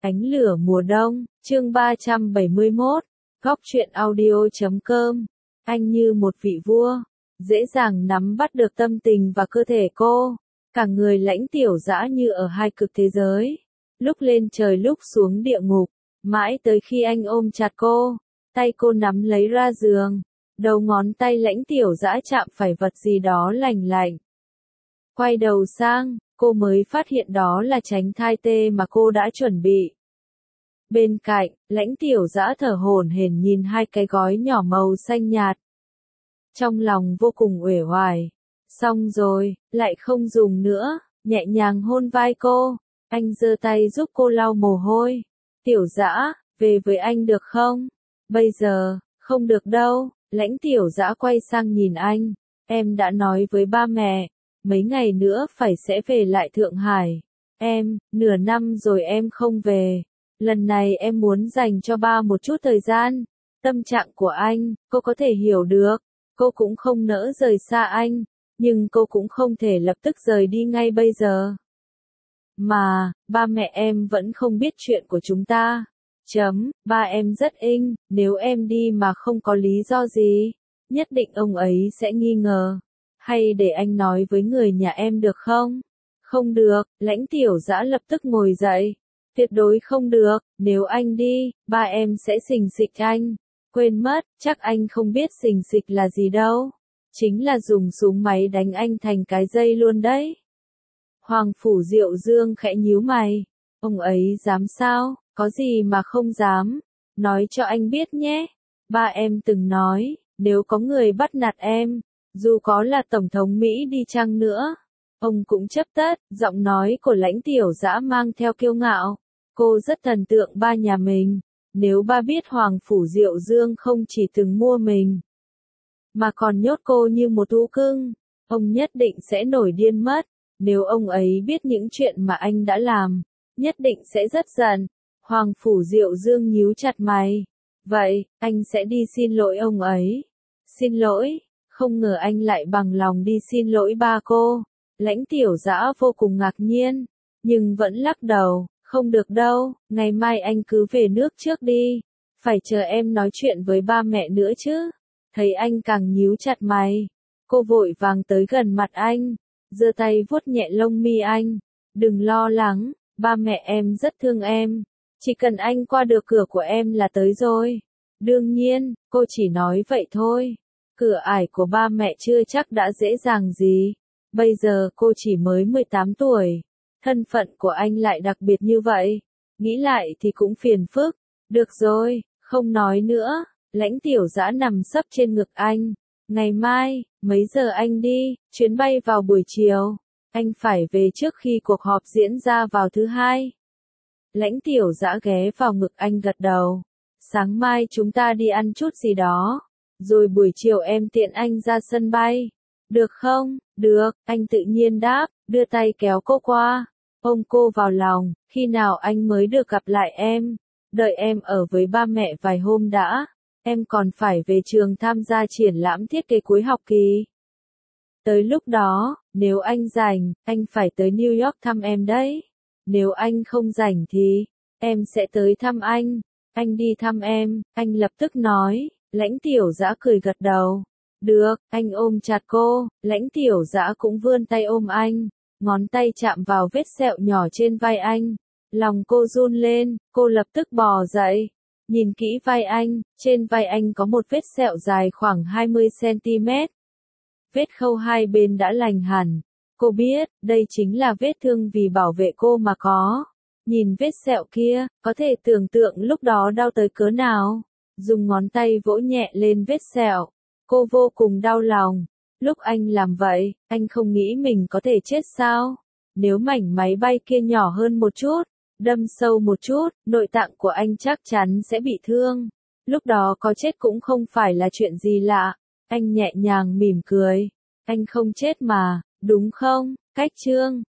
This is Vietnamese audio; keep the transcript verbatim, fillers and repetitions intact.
Ánh lửa mùa đông, chương ba trăm bảy mươi mốt, góc truyện audio chấm com. Anh như một vị vua, dễ dàng nắm bắt được tâm tình và cơ thể cô. Cả người Lãnh Tiểu Dã như ở hai cực thế giới, lúc lên trời lúc xuống địa ngục, mãi tới khi anh ôm chặt cô, tay cô nắm lấy ra giường, đầu ngón tay Lãnh Tiểu Dã chạm phải vật gì đó lành lạnh. Quay đầu sang, cô mới phát hiện đó là tránh thai tê mà cô đã chuẩn bị. Bên cạnh, Lãnh Tiểu Dã thở hổn hển nhìn hai cái gói nhỏ màu xanh nhạt. Trong lòng vô cùng uể oải. Xong rồi, lại không dùng nữa, nhẹ nhàng hôn vai cô. Anh giơ tay giúp cô lau mồ hôi. Tiểu Dã, về với anh được không? Bây giờ, không được đâu. Lãnh Tiểu Dã quay sang nhìn anh. Em đã nói với ba mẹ, mấy ngày nữa phải sẽ về lại Thượng Hải. Em, nửa năm rồi em không về. Lần này em muốn dành cho ba một chút thời gian. Tâm trạng của anh, cô có thể hiểu được. Cô cũng không nỡ rời xa anh, nhưng cô cũng không thể lập tức rời đi ngay bây giờ. Mà, ba mẹ em vẫn không biết chuyện của chúng ta. Chấm, ba em rất inh, nếu em đi mà không có lý do gì, nhất định ông ấy sẽ nghi ngờ. Hay để anh nói với người nhà em được không? Không được, Lãnh Tiểu Dã lập tức ngồi dậy. Tuyệt đối không được, nếu anh đi, ba em sẽ xình xịch anh. Quên mất, chắc anh không biết xình xịch là gì đâu. Chính là dùng súng máy đánh anh thành cái dây luôn đấy. Hoàng Phủ Diệu Dương khẽ nhíu mày. Ông ấy dám sao, có gì mà không dám. Nói cho anh biết nhé. Ba em từng nói, nếu có người bắt nạt em, dù có là Tổng thống Mỹ đi chăng nữa, ông cũng chấp tất. Giọng nói của Lãnh Tiểu Dã mang theo kiêu ngạo. Cô rất thần tượng ba nhà mình. Nếu ba biết Hoàng Phủ Diệu Dương không chỉ từng mua mình, mà còn nhốt cô như một thú cưng, ông nhất định sẽ nổi điên mất. Nếu ông ấy biết những chuyện mà anh đã làm, nhất định sẽ rất giận. Hoàng Phủ Diệu Dương nhíu chặt mày. Vậy, anh sẽ đi xin lỗi ông ấy. Xin lỗi, không ngờ anh lại bằng lòng đi xin lỗi ba cô. Lãnh Tiểu Dã vô cùng ngạc nhiên, nhưng vẫn lắc đầu. Không được đâu, ngày mai anh cứ về nước trước đi. Phải chờ em nói chuyện với ba mẹ nữa chứ. Thấy anh càng nhíu chặt mày, cô vội vàng tới gần mặt anh, giơ tay vuốt nhẹ lông mi anh. Đừng lo lắng, ba mẹ em rất thương em. Chỉ cần anh qua được cửa của em là tới rồi. Đương nhiên, cô chỉ nói vậy thôi. Cửa ải của ba mẹ chưa chắc đã dễ dàng gì. Bây giờ cô chỉ mới mười tám tuổi. Thân phận của anh lại đặc biệt như vậy. Nghĩ lại thì cũng phiền phức. Được rồi, không nói nữa. Lãnh Tiểu Dã nằm sấp trên ngực anh. Ngày mai, mấy giờ anh đi? Chuyến bay vào buổi chiều. Anh phải về trước khi cuộc họp diễn ra vào thứ hai. Lãnh Tiểu Dã ghé vào ngực anh gật đầu. Sáng mai chúng ta đi ăn chút gì đó. Rồi buổi chiều em tiện anh ra sân bay. Được không? Được, anh tự nhiên đáp, đưa tay kéo cô qua. Ôm cô vào lòng, khi nào anh mới được gặp lại em? Đợi em ở với ba mẹ vài hôm đã. Em còn phải về trường tham gia triển lãm thiết kế cuối học kỳ. Tới lúc đó, nếu anh rảnh, anh phải tới New York thăm em đấy. Nếu anh không rảnh thì, em sẽ tới thăm anh. Anh đi thăm em, anh lập tức nói. Lãnh Tiểu Dã cười gật đầu. Được, anh ôm chặt cô. Lãnh Tiểu Dã cũng vươn tay ôm anh. Ngón tay chạm vào vết sẹo nhỏ trên vai anh. Lòng cô run lên, cô lập tức bò dậy. Nhìn kỹ vai anh, trên vai anh có một vết sẹo dài khoảng hai mươi xăng ti mét. Vết khâu hai bên đã lành hẳn. Cô biết, đây chính là vết thương vì bảo vệ cô mà có. Nhìn vết sẹo kia, có thể tưởng tượng lúc đó đau tới cỡ nào. Dùng ngón tay vỗ nhẹ lên vết sẹo. Cô vô cùng đau lòng. Lúc anh làm vậy, anh không nghĩ mình có thể chết sao? Nếu mảnh máy bay kia nhỏ hơn một chút, đâm sâu một chút, nội tạng của anh chắc chắn sẽ bị thương. Lúc đó có chết cũng không phải là chuyện gì lạ. Anh nhẹ nhàng mỉm cười. Anh không chết mà, đúng không? Cách chương